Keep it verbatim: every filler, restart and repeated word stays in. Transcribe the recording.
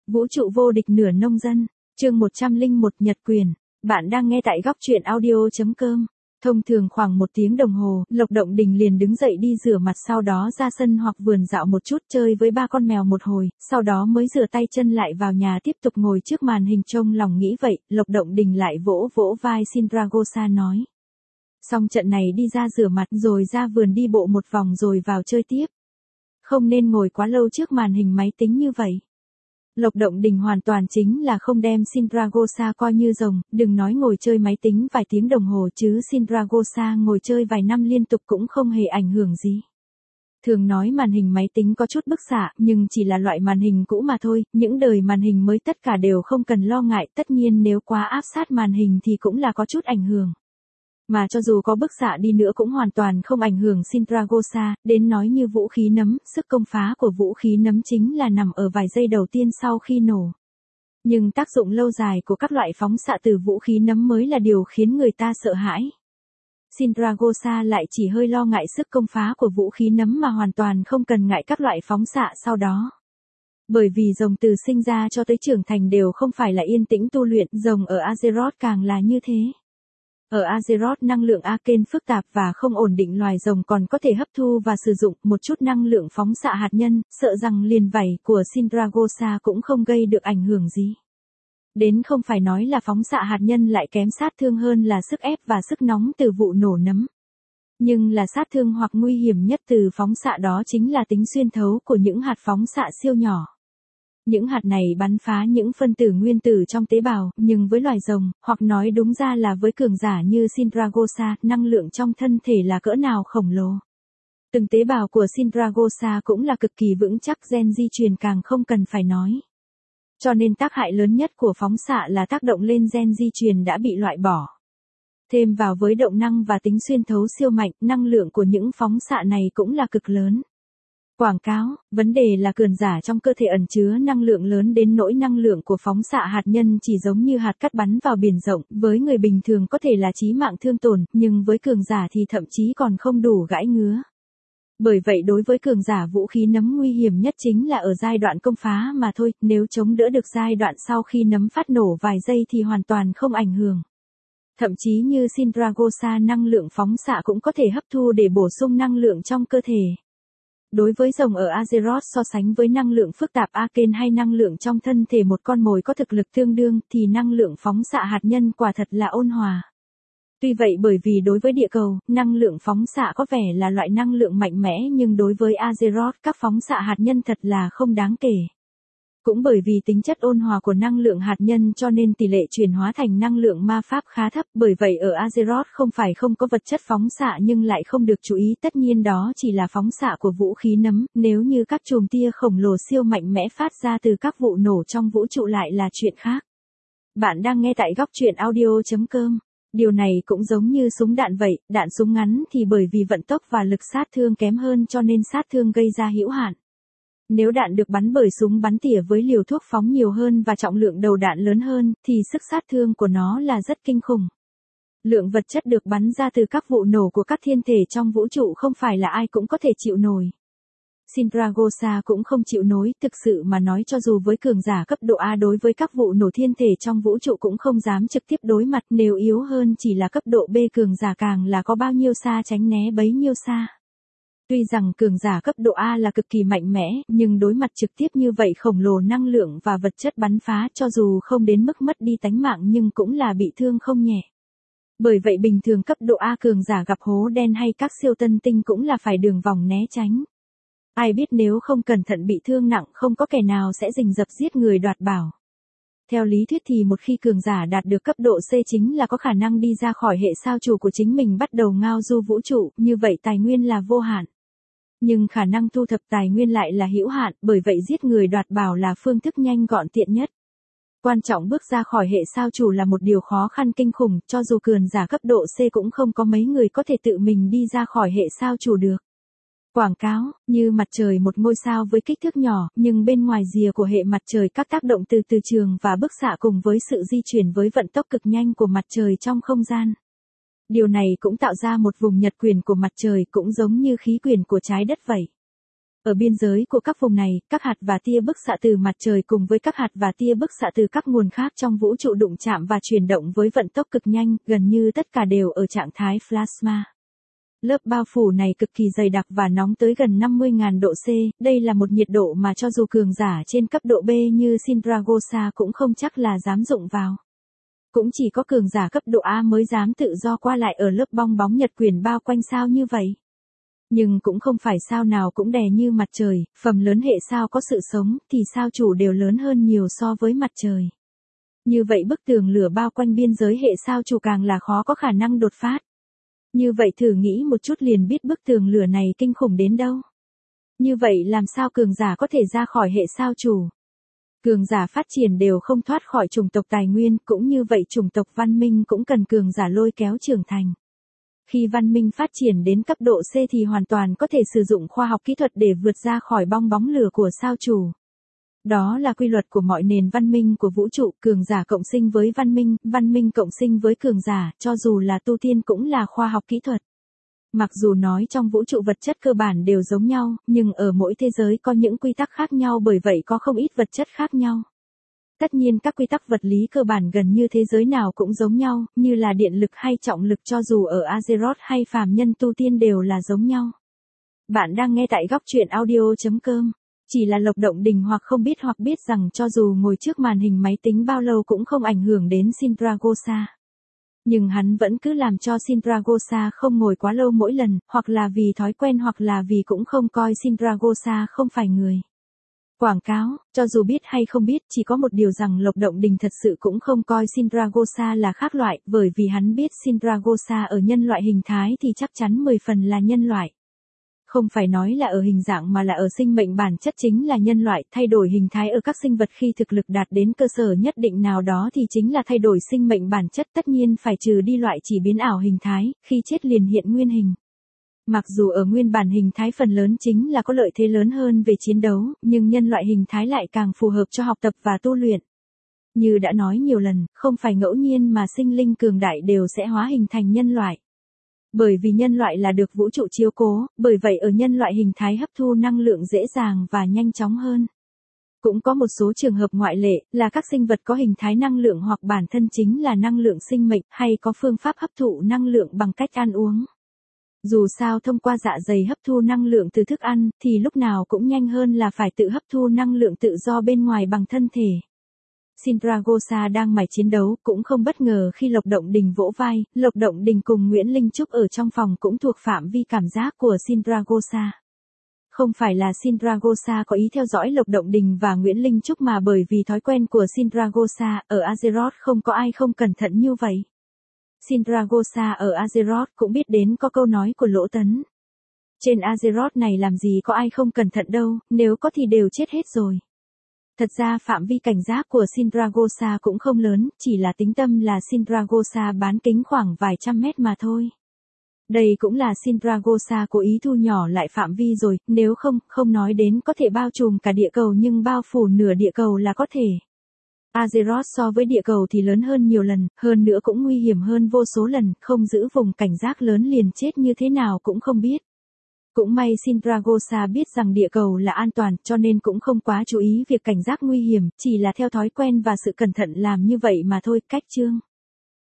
Vũ trụ vô địch nửa nông dân, chương một trăm lẻ một Nhật quyền. Bạn đang nghe tại góc truyện audio.com. Thông thường khoảng một tiếng đồng hồ, Lộc Động Đình liền đứng dậy đi rửa mặt, sau đó ra sân hoặc vườn dạo một chút, chơi với ba con mèo một hồi, sau đó mới rửa tay chân lại vào nhà tiếp tục ngồi trước màn hình trông lòng nghĩ vậy. Lộc Động Đình lại vỗ vỗ vai Sindragosa nói. Xong trận này đi ra rửa mặt rồi ra vườn đi bộ một vòng rồi vào chơi tiếp. Không nên ngồi quá lâu trước màn hình máy tính như vậy. Lộc Động Đình hoàn toàn chính là không đem Sindragosa coi như rồng, đừng nói ngồi chơi máy tính vài tiếng đồng hồ chứ Sindragosa ngồi chơi vài năm liên tục cũng không hề ảnh hưởng gì. Thường nói màn hình máy tính có chút bức xạ, nhưng chỉ là loại màn hình cũ mà thôi, những đời màn hình mới tất cả đều không cần lo ngại, tất nhiên nếu quá áp sát màn hình thì cũng là có chút ảnh hưởng. Mà cho dù có bức xạ đi nữa cũng hoàn toàn không ảnh hưởng Sindragosa, đến nói như vũ khí nấm, sức công phá của vũ khí nấm chính là nằm ở vài giây đầu tiên sau khi nổ. Nhưng tác dụng lâu dài của các loại phóng xạ từ vũ khí nấm mới là điều khiến người ta sợ hãi. Sindragosa lại chỉ hơi lo ngại sức công phá của vũ khí nấm mà hoàn toàn không cần ngại các loại phóng xạ sau đó. Bởi vì rồng từ sinh ra cho tới trưởng thành đều không phải là yên tĩnh tu luyện, rồng ở Azeroth càng là như thế. Ở Azeroth năng lượng Arcane phức tạp và không ổn định, loài rồng còn có thể hấp thu và sử dụng một chút năng lượng phóng xạ hạt nhân, sợ rằng liền vảy của Sindragosa cũng không gây được ảnh hưởng gì. Đến không phải nói là phóng xạ hạt nhân lại kém sát thương hơn là sức ép và sức nóng từ vụ nổ nấm. Nhưng là sát thương hoặc nguy hiểm nhất từ phóng xạ đó chính là tính xuyên thấu của những hạt phóng xạ siêu nhỏ. Những hạt này bắn phá những phân tử nguyên tử trong tế bào, nhưng với loài rồng, hoặc nói đúng ra là với cường giả như Sindragosa, năng lượng trong thân thể là cỡ nào khổng lồ. Từng tế bào của Sindragosa cũng là cực kỳ vững chắc, gen di truyền càng không cần phải nói. Cho nên tác hại lớn nhất của phóng xạ là tác động lên gen di truyền đã bị loại bỏ. Thêm vào với động năng và tính xuyên thấu siêu mạnh, năng lượng của những phóng xạ này cũng là cực lớn. Quảng cáo, vấn đề là cường giả trong cơ thể ẩn chứa năng lượng lớn đến nỗi năng lượng của phóng xạ hạt nhân chỉ giống như hạt cát bắn vào biển rộng, với người bình thường có thể là chí mạng thương tổn, nhưng với cường giả thì thậm chí còn không đủ gãi ngứa. Bởi vậy đối với cường giả vũ khí nấm nguy hiểm nhất chính là ở giai đoạn công phá mà thôi, nếu chống đỡ được giai đoạn sau khi nấm phát nổ vài giây thì hoàn toàn không ảnh hưởng. Thậm chí như Sindragosa, năng lượng phóng xạ cũng có thể hấp thu để bổ sung năng lượng trong cơ thể. Đối với rồng ở Azeroth so sánh với năng lượng phức tạp Arcane hay năng lượng trong thân thể một con mồi có thực lực tương đương thì năng lượng phóng xạ hạt nhân quả thật là ôn hòa. Tuy vậy bởi vì đối với địa cầu, năng lượng phóng xạ có vẻ là loại năng lượng mạnh mẽ nhưng đối với Azeroth các phóng xạ hạt nhân thật là không đáng kể. Cũng bởi vì tính chất ôn hòa của năng lượng hạt nhân cho nên tỷ lệ chuyển hóa thành năng lượng ma pháp khá thấp, bởi vậy ở Azeroth không phải không có vật chất phóng xạ nhưng lại không được chú ý, tất nhiên đó chỉ là phóng xạ của vũ khí nấm, nếu như các chùm tia khổng lồ siêu mạnh mẽ phát ra từ các vụ nổ trong vũ trụ lại là chuyện khác. Bạn đang nghe tại góc truyện audio.com. Điều này cũng giống như súng đạn vậy, đạn súng ngắn thì bởi vì vận tốc và lực sát thương kém hơn cho nên sát thương gây ra hữu hạn. Nếu đạn được bắn bởi súng bắn tỉa với liều thuốc phóng nhiều hơn và trọng lượng đầu đạn lớn hơn, thì sức sát thương của nó là rất kinh khủng. Lượng vật chất được bắn ra từ các vụ nổ của các thiên thể trong vũ trụ không phải là ai cũng có thể chịu nổi. Sindragosa cũng không chịu nổi, thực sự mà nói cho dù với cường giả cấp độ A đối với các vụ nổ thiên thể trong vũ trụ cũng không dám trực tiếp đối mặt, nếu yếu hơn chỉ là cấp độ B cường giả càng là có bao nhiêu xa tránh né bấy nhiêu xa. Tuy rằng cường giả cấp độ A là cực kỳ mạnh mẽ, nhưng đối mặt trực tiếp như vậy khổng lồ năng lượng và vật chất bắn phá cho dù không đến mức mất đi tánh mạng nhưng cũng là bị thương không nhẹ. Bởi vậy bình thường cấp độ A cường giả gặp hố đen hay các siêu tân tinh cũng là phải đường vòng né tránh. Ai biết nếu không cẩn thận bị thương nặng không có kẻ nào sẽ rình rập giết người đoạt bảo. Theo lý thuyết thì một khi cường giả đạt được cấp độ C chính là có khả năng đi ra khỏi hệ sao chủ của chính mình bắt đầu ngao du vũ trụ, như vậy tài nguyên là vô hạn. Nhưng khả năng thu thập tài nguyên lại là hữu hạn, bởi vậy giết người đoạt bảo là phương thức nhanh gọn tiện nhất. Quan trọng bước ra khỏi hệ sao chủ là một điều khó khăn kinh khủng, cho dù cường giả cấp độ C cũng không có mấy người có thể tự mình đi ra khỏi hệ sao chủ được. Quảng cáo, như mặt trời một ngôi sao với kích thước nhỏ, nhưng bên ngoài rìa của hệ mặt trời các tác động từ từ trường và bức xạ cùng với sự di chuyển với vận tốc cực nhanh của mặt trời trong không gian. Điều này cũng tạo ra một vùng nhật quyền của mặt trời cũng giống như khí quyển của trái đất vậy. Ở biên giới của các vùng này, các hạt và tia bức xạ từ mặt trời cùng với các hạt và tia bức xạ từ các nguồn khác trong vũ trụ đụng chạm và chuyển động với vận tốc cực nhanh, gần như tất cả đều ở trạng thái plasma. Lớp bao phủ này cực kỳ dày đặc và nóng tới gần năm mươi nghìn độ C, đây là một nhiệt độ mà cho dù cường giả trên cấp độ B như Sindragosa cũng không chắc là dám dụng vào. Cũng chỉ có cường giả cấp độ A mới dám tự do qua lại ở lớp bong bóng nhật quyển bao quanh sao như vậy. Nhưng cũng không phải sao nào cũng đè như mặt trời, phần lớn hệ sao có sự sống thì sao chủ đều lớn hơn nhiều so với mặt trời. Như vậy bức tường lửa bao quanh biên giới hệ sao chủ càng là khó có khả năng đột phát. Như vậy thử nghĩ một chút liền biết bức tường lửa này kinh khủng đến đâu. Như vậy làm sao cường giả có thể ra khỏi hệ sao chủ? Cường giả phát triển đều không thoát khỏi chủng tộc tài nguyên, cũng như vậy chủng tộc văn minh cũng cần cường giả lôi kéo trưởng thành. Khi văn minh phát triển đến cấp độ C thì hoàn toàn có thể sử dụng khoa học kỹ thuật để vượt ra khỏi bong bóng lửa của sao chủ. Đó là quy luật của mọi nền văn minh của vũ trụ, cường giả cộng sinh với văn minh, văn minh cộng sinh với cường giả, cho dù là tu tiên cũng là khoa học kỹ thuật. Mặc dù nói trong vũ trụ vật chất cơ bản đều giống nhau, nhưng ở mỗi thế giới có những quy tắc khác nhau, bởi vậy có không ít vật chất khác nhau. Tất nhiên các quy tắc vật lý cơ bản gần như thế giới nào cũng giống nhau, như là điện lực hay trọng lực, cho dù ở Azeroth hay phàm nhân tu tiên đều là giống nhau. Bạn đang nghe tại góc truyện audio chấm com. Chỉ là Lộc Động Đình hoặc không biết hoặc biết rằng cho dù ngồi trước màn hình máy tính bao lâu cũng không ảnh hưởng đến Sindragosa. Nhưng hắn vẫn cứ làm cho Sindragosa không ngồi quá lâu mỗi lần, hoặc là vì thói quen hoặc là vì cũng không coi Sindragosa không phải người. Quảng cáo, cho dù biết hay không biết, chỉ có một điều rằng Lộc Động Đình thật sự cũng không coi Sindragosa là khác loại, bởi vì hắn biết Sindragosa ở nhân loại hình thái thì chắc chắn mười phần là nhân loại. Không phải nói là ở hình dạng mà là ở sinh mệnh bản chất chính là nhân loại, thay đổi hình thái ở các sinh vật khi thực lực đạt đến cơ sở nhất định nào đó thì chính là thay đổi sinh mệnh bản chất, tất nhiên phải trừ đi loại chỉ biến ảo hình thái, khi chết liền hiện nguyên hình. Mặc dù ở nguyên bản hình thái phần lớn chính là có lợi thế lớn hơn về chiến đấu, nhưng nhân loại hình thái lại càng phù hợp cho học tập và tu luyện. Như đã nói nhiều lần, không phải ngẫu nhiên mà sinh linh cường đại đều sẽ hóa hình thành nhân loại. Bởi vì nhân loại là được vũ trụ chiếu cố, bởi vậy ở nhân loại hình thái hấp thu năng lượng dễ dàng và nhanh chóng hơn. Cũng có một số trường hợp ngoại lệ, là các sinh vật có hình thái năng lượng hoặc bản thân chính là năng lượng sinh mệnh, hay có phương pháp hấp thụ năng lượng bằng cách ăn uống. Dù sao thông qua dạ dày hấp thu năng lượng từ thức ăn, thì lúc nào cũng nhanh hơn là phải tự hấp thu năng lượng tự do bên ngoài bằng thân thể. Sindragosa đang mải chiến đấu, cũng không bất ngờ khi Lộc Động Đình vỗ vai, Lộc Động Đình cùng Nguyễn Linh Trúc ở trong phòng cũng thuộc phạm vi cảm giác của Sindragosa. Không phải là Sindragosa có ý theo dõi Lộc Động Đình và Nguyễn Linh Trúc mà bởi vì thói quen của Sindragosa, ở Azeroth không có ai không cẩn thận như vậy. Sindragosa ở Azeroth cũng biết đến có câu nói của Lỗ Tấn. Trên Azeroth này làm gì có ai không cẩn thận đâu, nếu có thì đều chết hết rồi. Thật ra phạm vi cảnh giác của Sindragosa cũng không lớn, chỉ là tính tâm là Sindragosa bán kính khoảng vài trăm mét mà thôi. Đây cũng là Sindragosa cố ý thu nhỏ lại phạm vi rồi, nếu không, không nói đến có thể bao trùm cả địa cầu nhưng bao phủ nửa địa cầu là có thể. Azeroth so với địa cầu thì lớn hơn nhiều lần, hơn nữa cũng nguy hiểm hơn vô số lần, không giữ vùng cảnh giác lớn liền chết như thế nào cũng không biết. Cũng may Sindragosa biết rằng địa cầu là an toàn, cho nên cũng không quá chú ý việc cảnh giác nguy hiểm, chỉ là theo thói quen và sự cẩn thận làm như vậy mà thôi. Cách chương